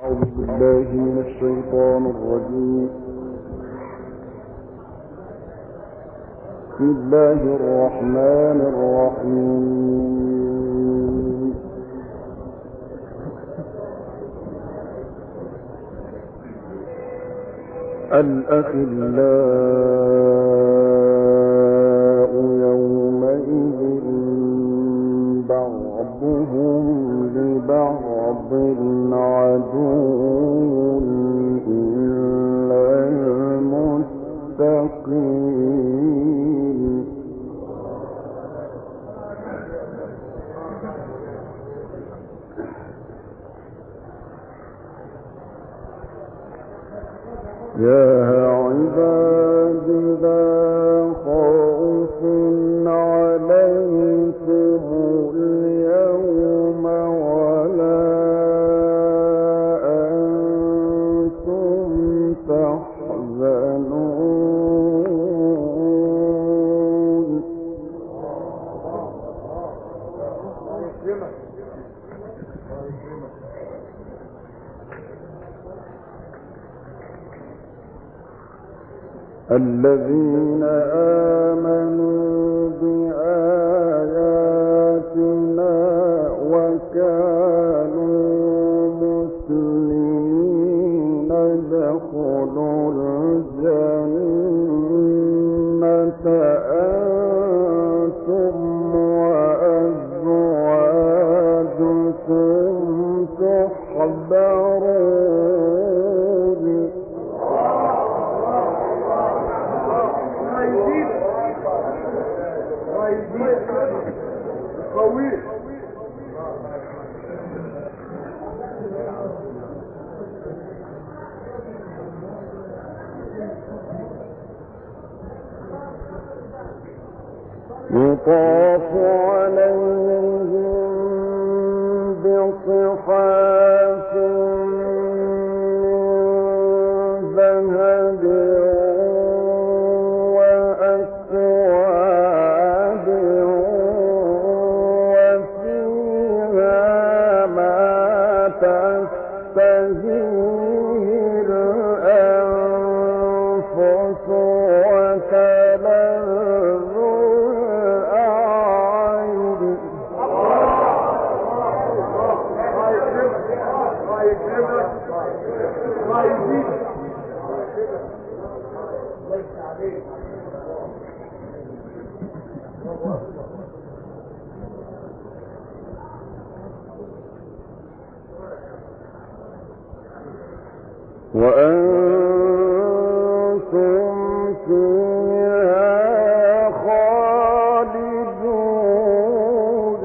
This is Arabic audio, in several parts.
أعوذ بالله من الشيطان الرجيم. بسم الله الرحمن الرحيم. الأخلاء يومئذ بعضهم لبعض عدو إلا المتقين. يا عبادي لا خوف عليكم اليوم ولا أنتم تحزنون. الذين آمنوا بآياتنا وكانوا مسلمين ادخلوا الجنة أنتم وأزواجكم تحبرون. يطاف عليهم بصحاف من ذهب وأكواب وفيها ما تشتهيه الأنفس وتلذ وأنتم فيها خالدون.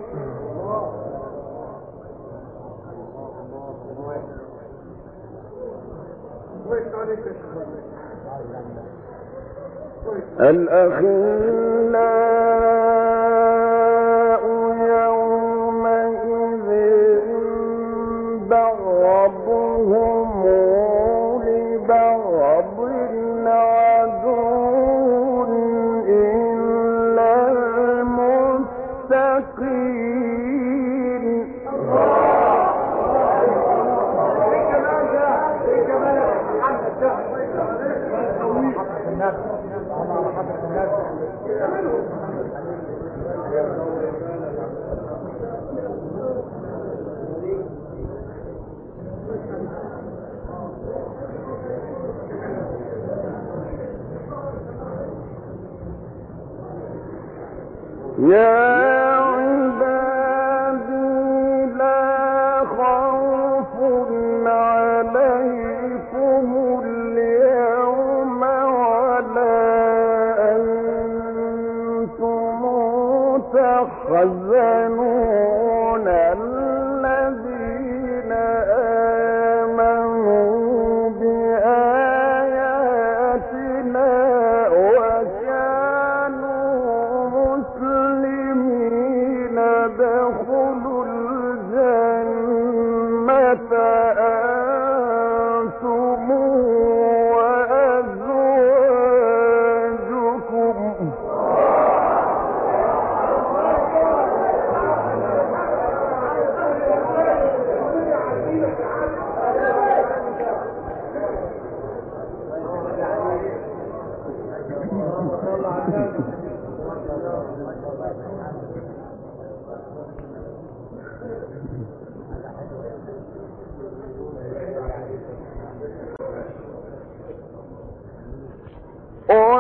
الأخلاء يومئذ بعضهم لبعض عدو إلا المتقين. يا عبادي لا خوف عليكم اليوم ولا أنتم تحزنون. الذين آمنوا بآياتنا وكانوا مسلمين ادخلوا الجنة أنتم وأزواجكم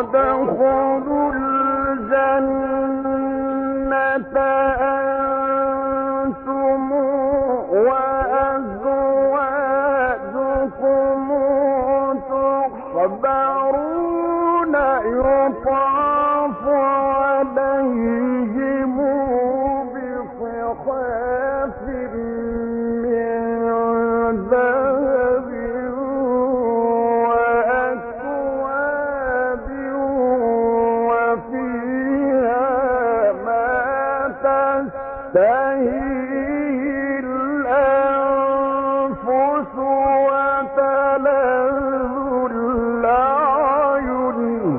ادخلوا الجنة أنتم وأزواجكم تحبرون يطاف عليهم بصحاف من ذهب وأكواب وفيها ما تشتهي الأنفس وتلذ الأعين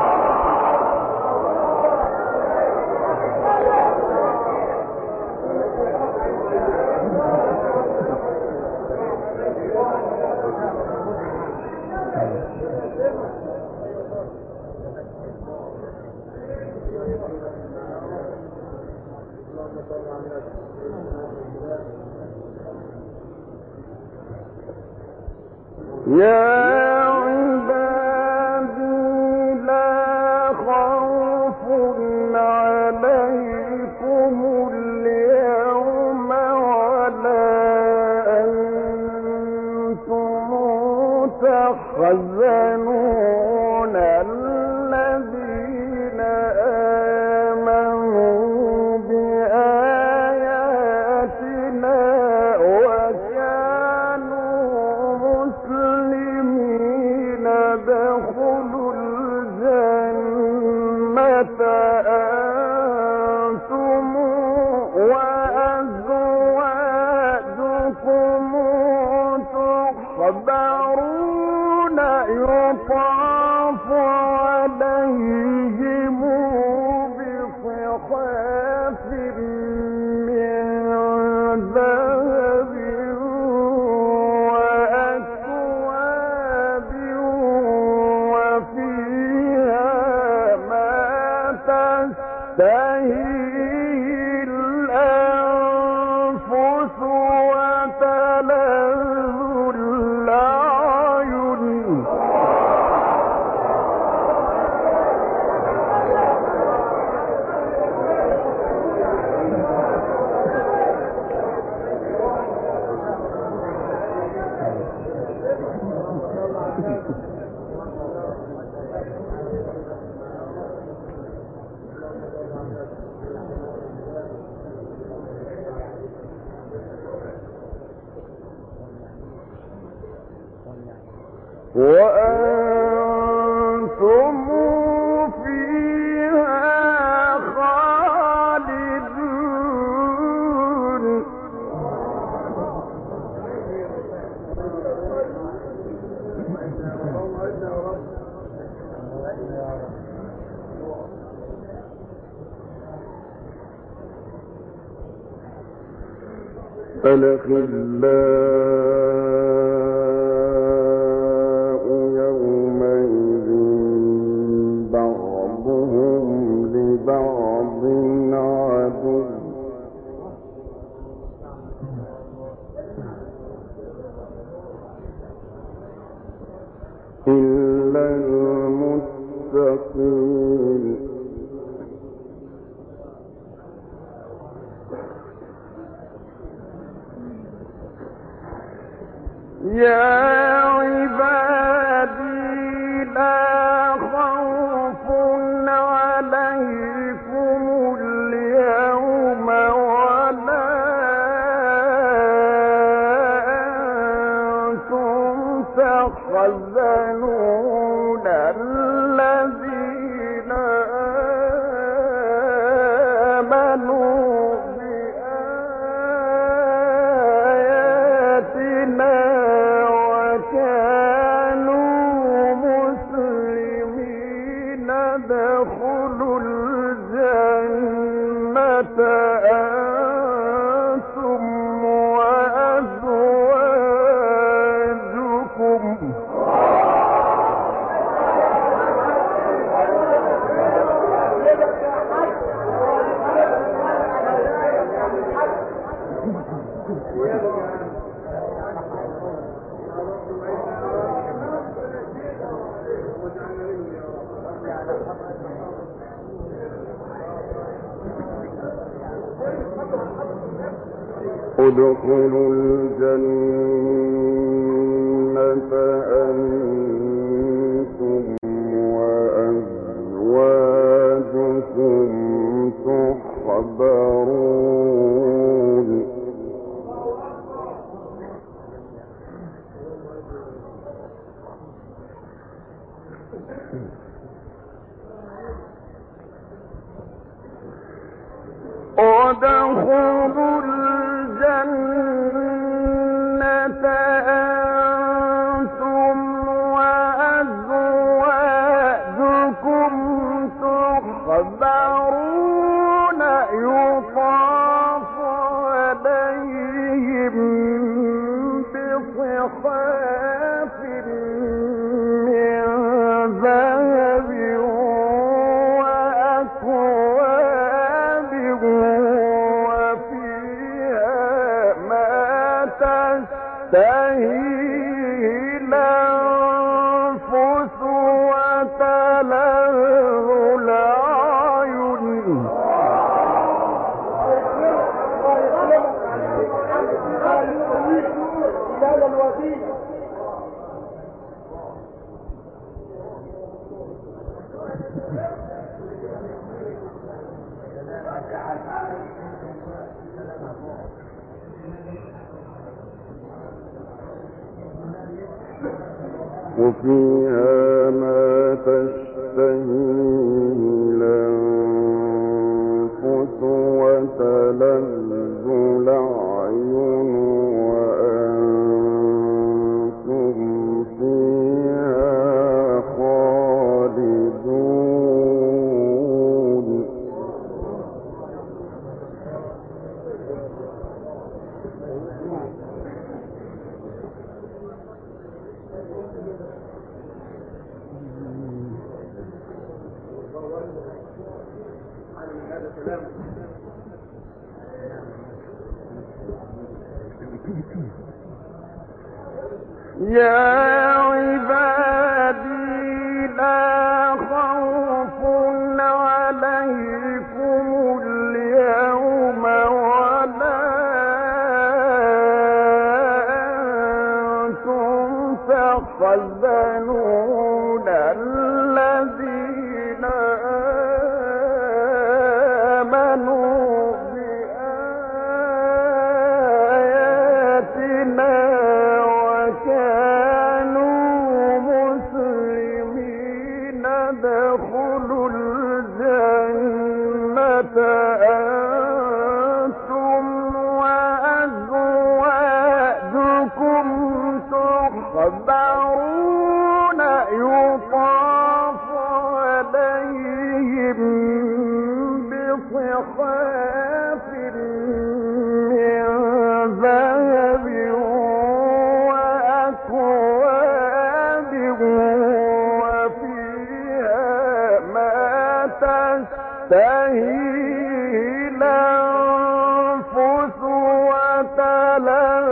يا عبادي لا خوف عليكم اليوم ولا أنتم تحزنون الذين آمنوا بآياتنا وكانوا مسلمين ادخلوا الجنة أنتم وأزواجكم تحبرون يطاف عليهم بصحاف من ذهب وأكواب وفيها ما تشتهي الأنفس وتلذ الأعين وأنتم فيها خالدون الأخلاء يومئذ بعضهم لبعض عدو إلا المتقين يا عبادي لا خوف عليكم اليوم ولا أنتم تحزنون الذين آمنوا بآياتنا وكانوا مسلمين ادخلوا الجنة أنتم وأزواجكم ادخلوا الجنة أنتم وأزواجكم تحبرون ادخلوا الجنة أنتم وأزواجكم تحبرون يطاف عليهم بصحاف من ذهب وأكواب وفيها ما تشتهي الأنفس وتلذ الأعين وفيها ما تشتهيه الأنفس وتلذ الأعين وأنتم فيها خالدون يا عبادي لا خوف عليكم اليوم ولا أنتم تحزنون الذين آمنوا بآياتنا وكانوا مسلمين ادخلوا الجنة أنتم وأزواجكم تحبرون يطاف عليهم بصحاف من ذهب وأكواب وفيها ما تشتهي الأنفس وتلذ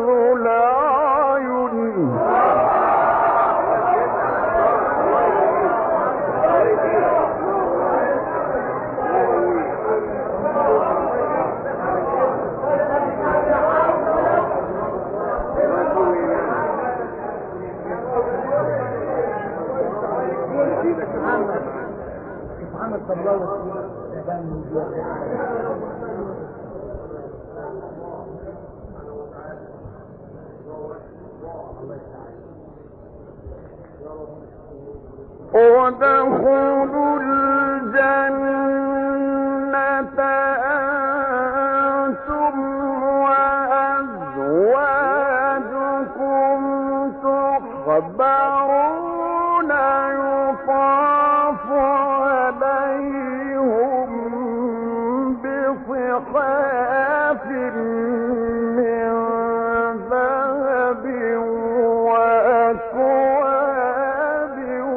الأعين محمد صلى الله عليه وسلم ادخلوا الجنة أنتم وأزواجكم تحبرون يطاف عليهم بصحاف من ذهب وأكواب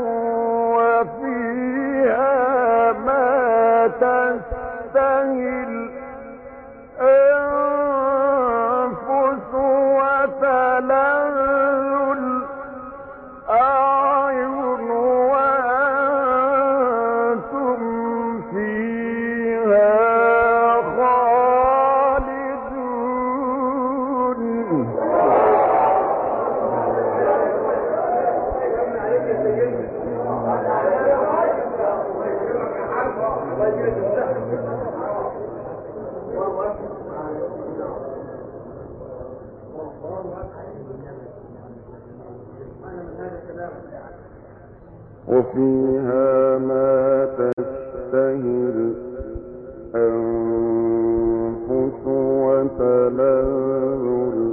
وفيها ما تشتهي الأنفس وتلذ الأعين وأنتم فيها خالدون وفيها ما تشتهي الأنفس وتلذ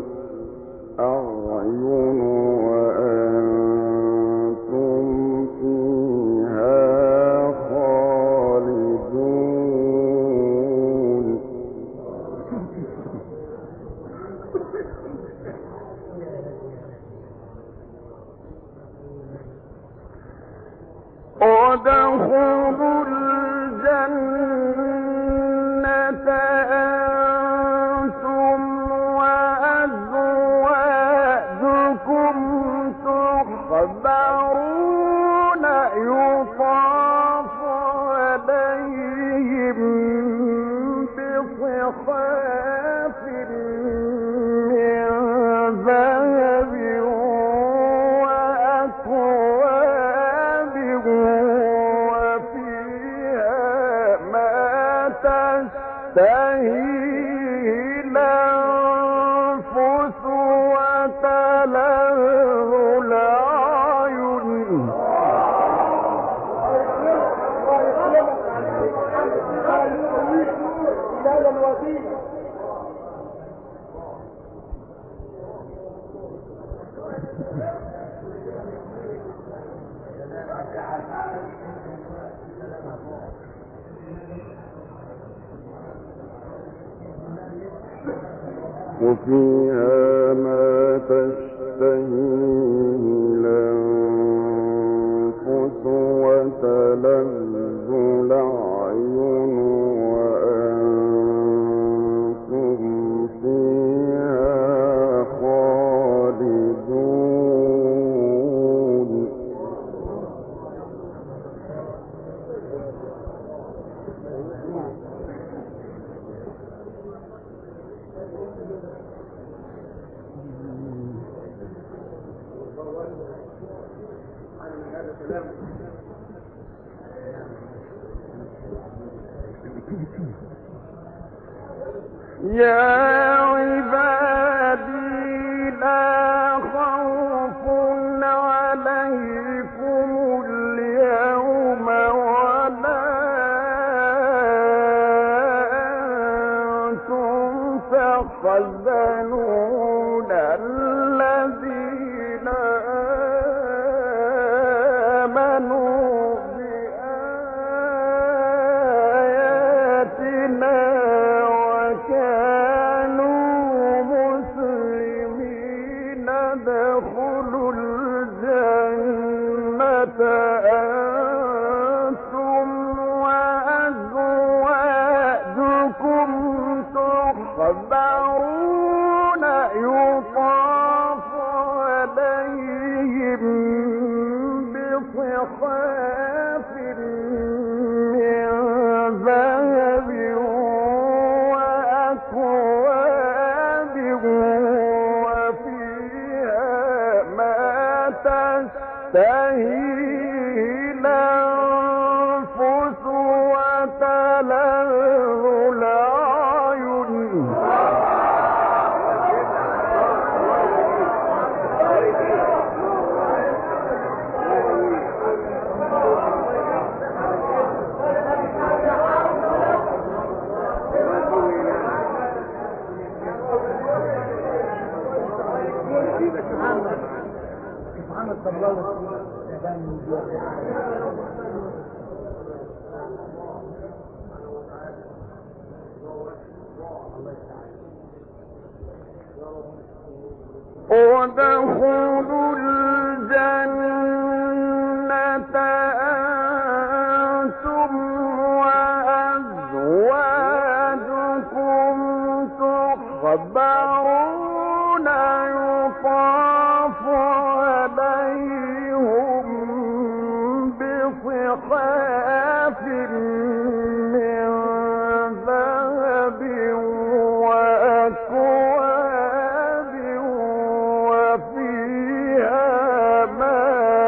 الأعين وأنتم فيها خالدون. ودخلوا الجنة أنتم وأزواجكم تحبرون يطاف عليهم بصحاف من ذهب وأكواب وفيها ما تشتهي الأنفس وتلذ الأعين. وفيها ما تشتهيه الأنفس وتلذ الأعين وأنتم فيها خالدون. يا عبادي لا خوف عليكم اليوم ولا أنتم تحزنون الذين آمنوا بآياتنا وكانوا مسلمين ادخلوا الجنة أنتم وأزواجكم تحبرون يطاف عليهم بصحاف من ذهب وأكواب وفيها ما تشتهي الأنفس وتلذ الأعين. محمد صلى الله عليه ودخلوا الجنة أنتم وأزواجكم تحبرون يطاف عليهم بصحاف من ذهب وأكواب وفيها ما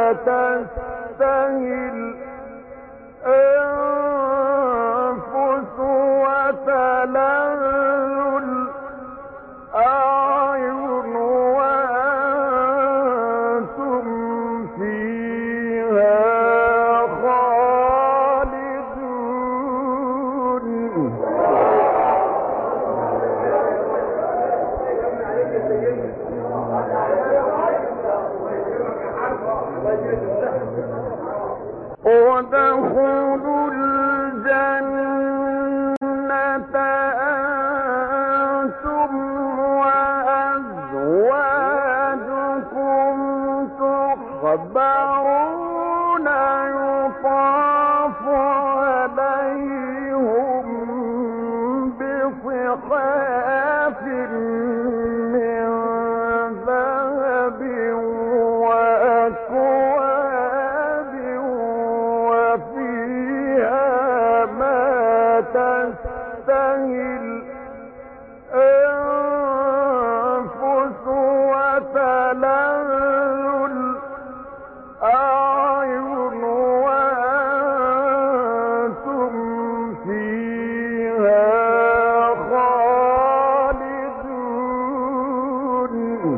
تشتهي الأنفس وتلذ الأعين وأنتم فيها ودخلوا الجنة أنتم وأزواجكم تحبرون يطاف عليهم بصحاف من ذهب وأكواب وفيها ما تشتهي الأنفس وتلذ الأعين وأنتم فيها خالدون.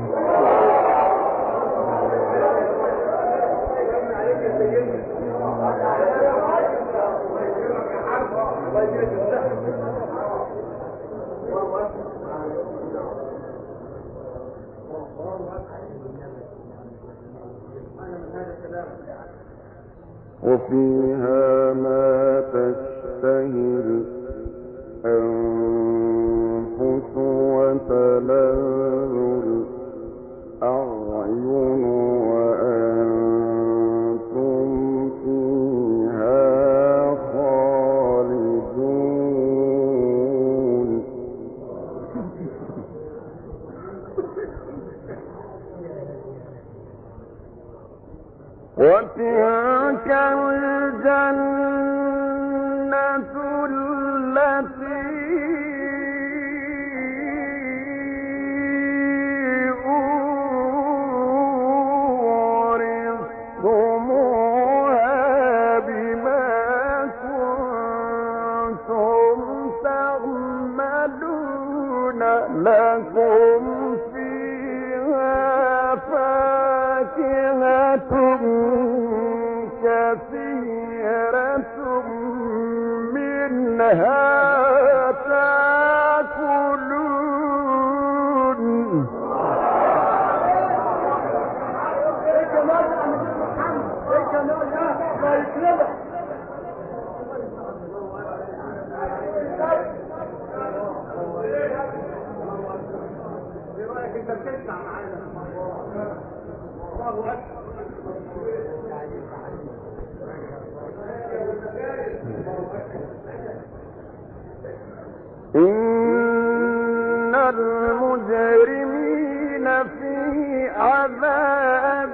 وفيها ما تشتهي الأنفس وتلذ الأعين وأنتم فيها خالدون. وتلك الجنة التي أورثتموها بما كنتم تعملون لكم فيها فاكهة كثيرة منها تأكلون. إن المجرمين في عذاب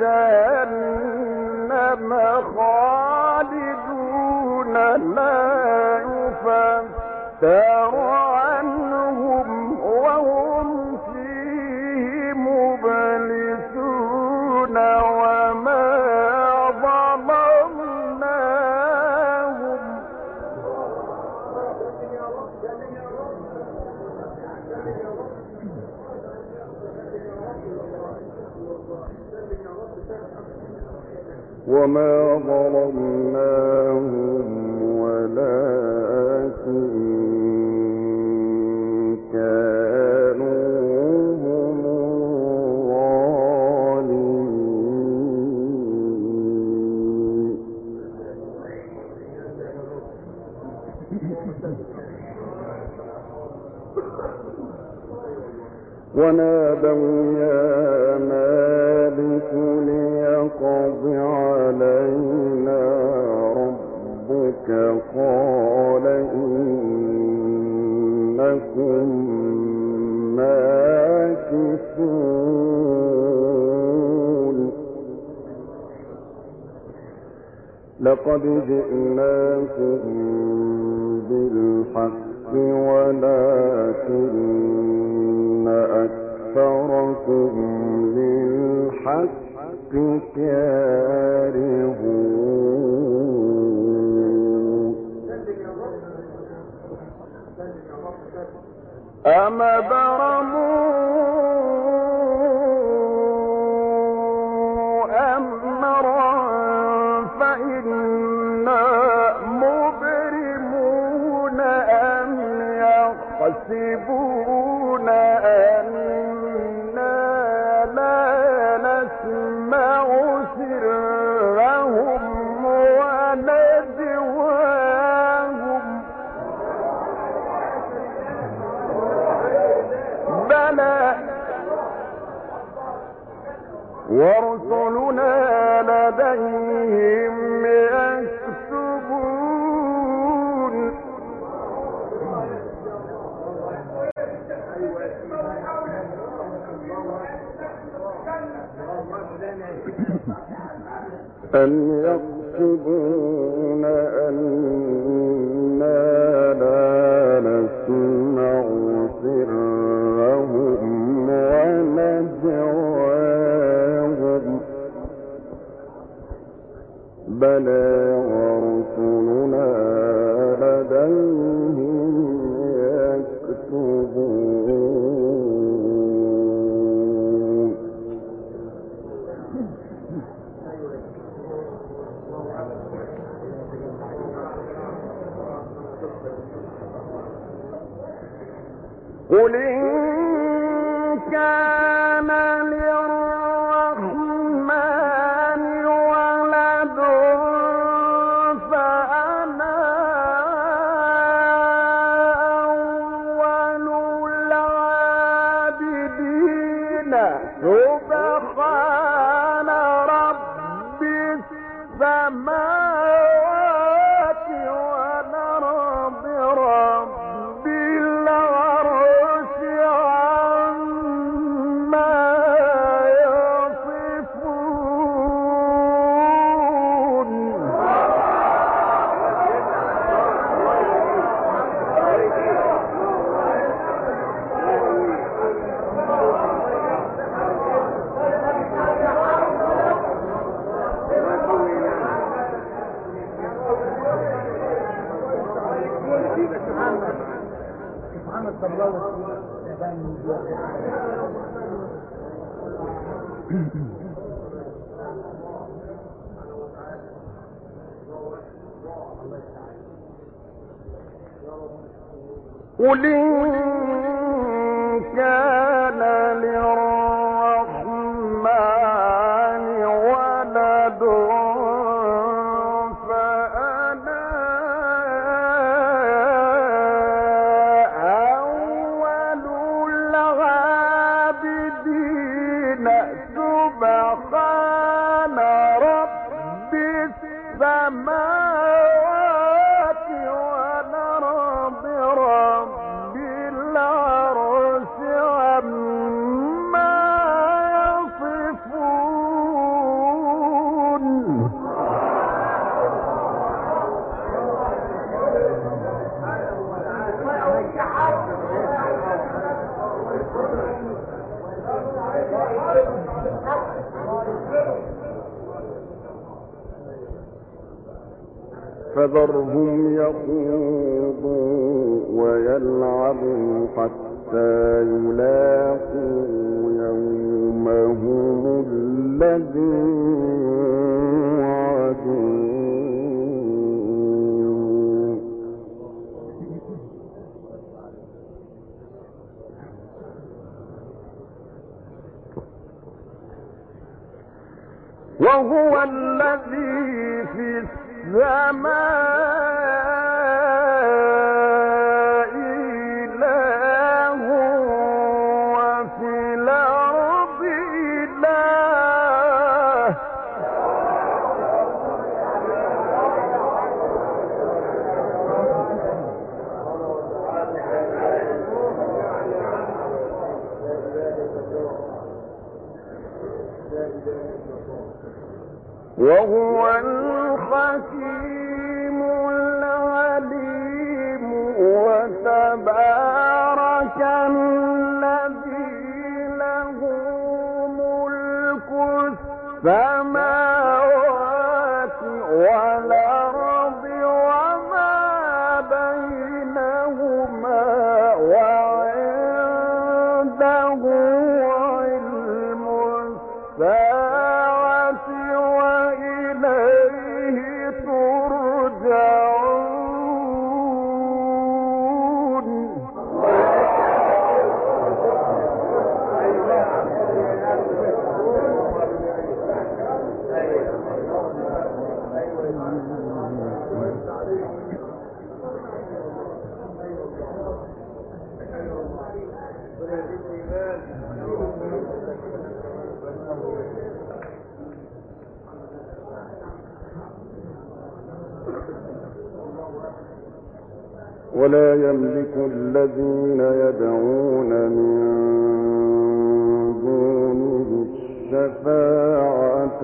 جهنم خالدون لا يفتر عنهم وهم فيه مبلسون وما ظلمناهم ولكن كانوا هم الظالمين. ونادوا يا مالك ليقض علينا ربك قال إنكم ماكثون. لقد جئناكم بالحق ولكن أكثركم للحق كارهون. أم برموا أمرا فإنا مبرمون أم يحسبون أنا لا نسمع سرهم ورسلنا لديهم يكتبون أن يكتبون أننا لا نسمع سرهم ونجواهم بلى ورسلنا لديهم يكتبون قل إن كان للرحمن ولد فأنا أول العابدين سبحان رب السماوات والأرض رب العرش عما يصفون محمد صلى الله عليه قل إن كان للرحمن ولد فأنا أول العابدين سبحان رب السماوات والأرض رب العرش عما يصفون فذرهم يخوضوا ويلعبوا حتى يلاقوا يومهم الذي يوعدون وهو الذي في السماء إله وفي الأرض إله وهو الحكيم العليم وتبارك الذي له ملك السماوات والأرض وما بينهما وعنده علم الساعة وإليه ترجعون ولا يملك الذين يدعون من دونه الشفاعة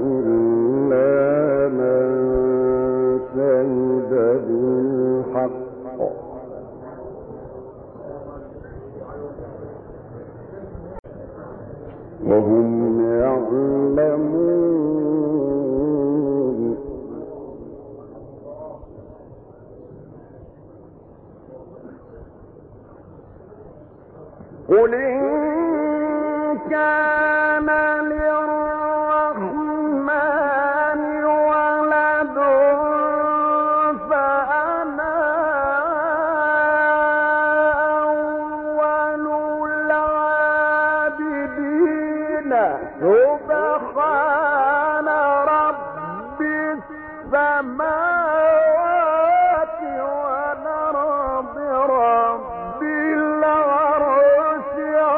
إلا من شهد بالحق وهم يعلمون. قل إن كان للرحمن ولد فأنا أول العابدين سبحان رب السماوات والأرض رب العرش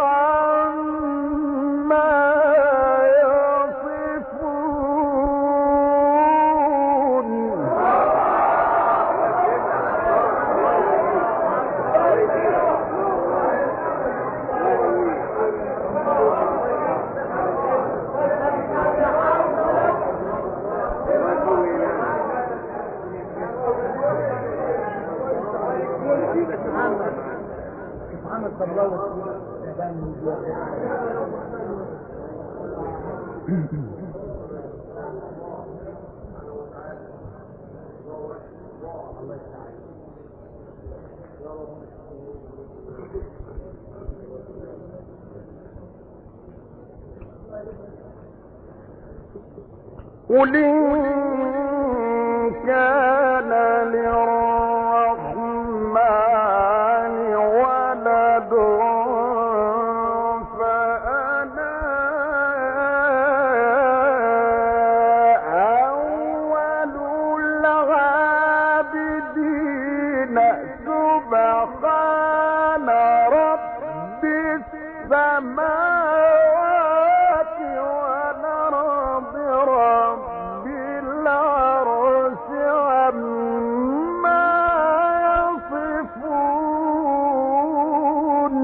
عما يصفون. سبحانك الله قل إن كان للرحمن ولد فأنا أول العابدين سبحان رب السماوات والأرض رب العرش عما يصفون.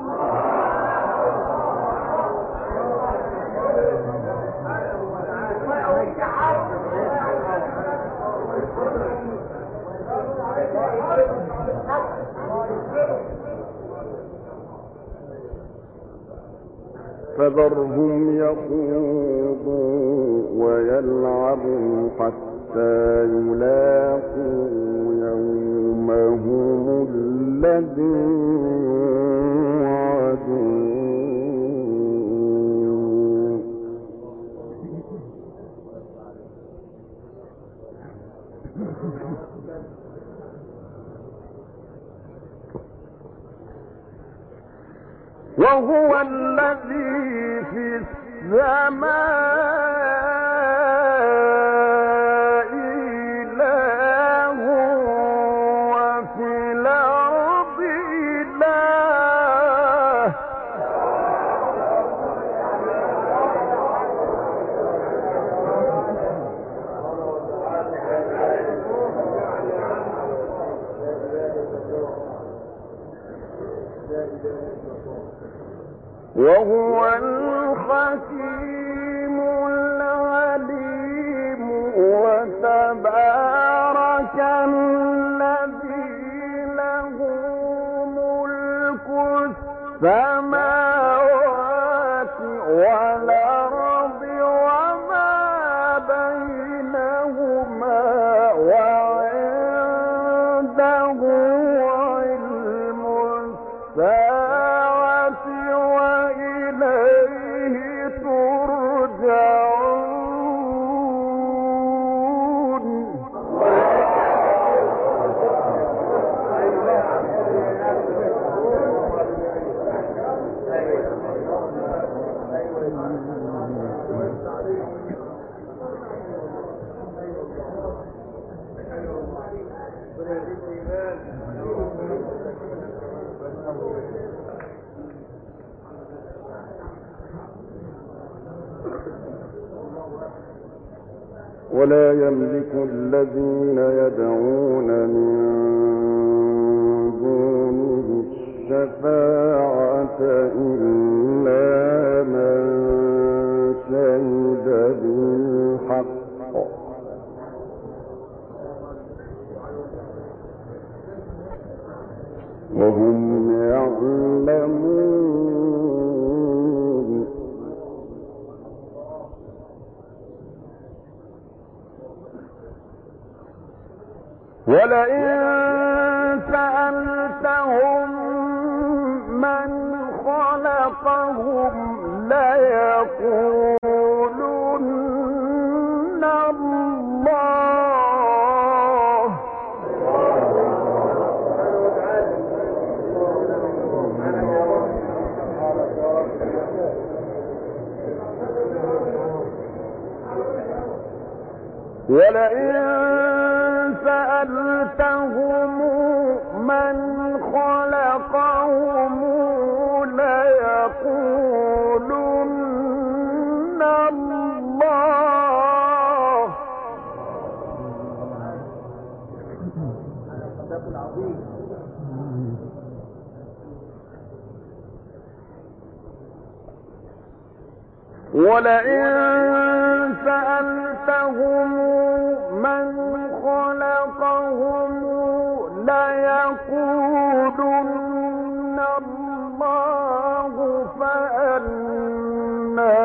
فذرهم يخوضوا ويلعبوا حتى يلاقوا يومهم الذي يوعدون. وهو الذي في السماء إله وفي الأرض إله. وهو الحكيم العليم. وتبارك الذي له ملك السماوات والأرض وما بينهما وعنده علم الساعة وإليه ترجعون. ولا يملك الذين يدعون من دونه الشفاعة إلا من شهد بالحق وهم يعلمون. ولئن سألتهم من خلقهم ليقولن الله. ولئن سألتهم من خلقهم ليقولن الله. ولئن سألتهم من خلقهم ليقولن الله فأنى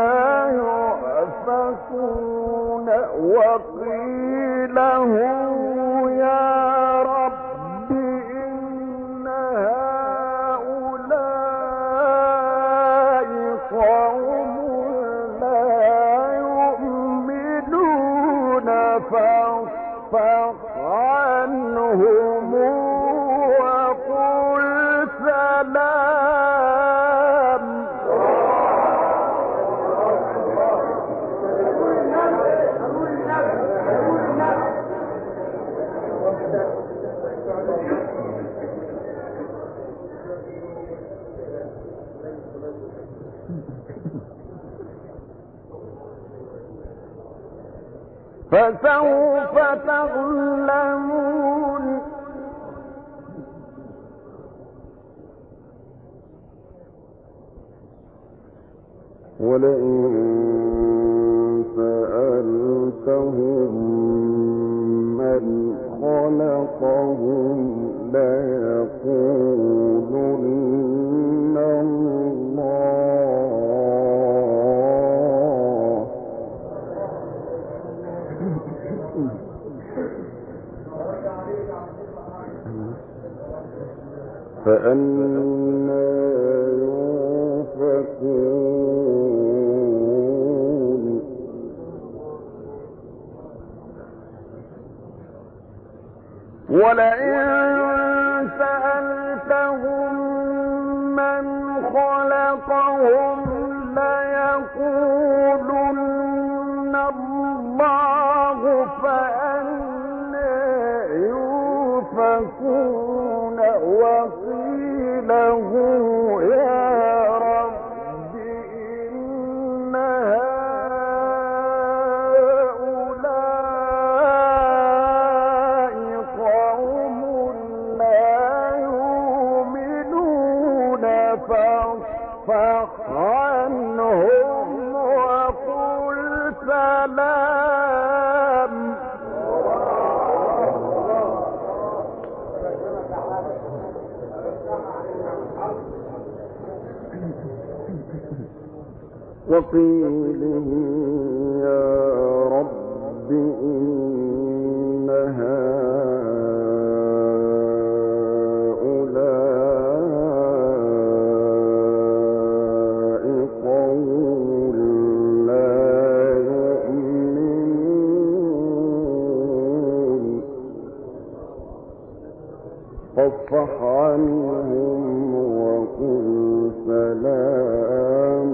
يؤفكون. وقيل يا رب إن هؤلاء قوم فاصفح عنهم وقل سلام. فسوف تعلمون. ولئن سألتهم من خلقهم ليقولن الله. فأنى يؤفكون. ولئن سألتهم من خلقهم ليقولن الله فأنى يؤفكون. وقيل يا رب إن هؤلاء قوم لا يؤمنون فاصفح عنهم وقل سلام. وقيله يا رب إن هؤلاء قوم لا يؤمنون فاصفح عنهم وقل سلام.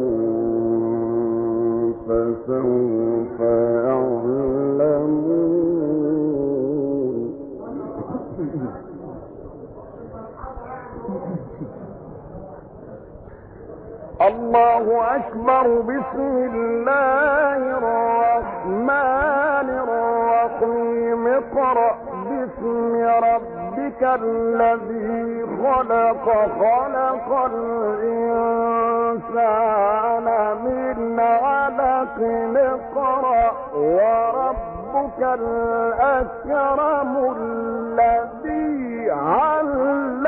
فسوف يعلمون. الله أكبر. بسم الله الرحمن الرحيم. اقرأ باسم ربك ربك الذي خلق الإنسان من علق اقرأ وربك الأكرم الذي علم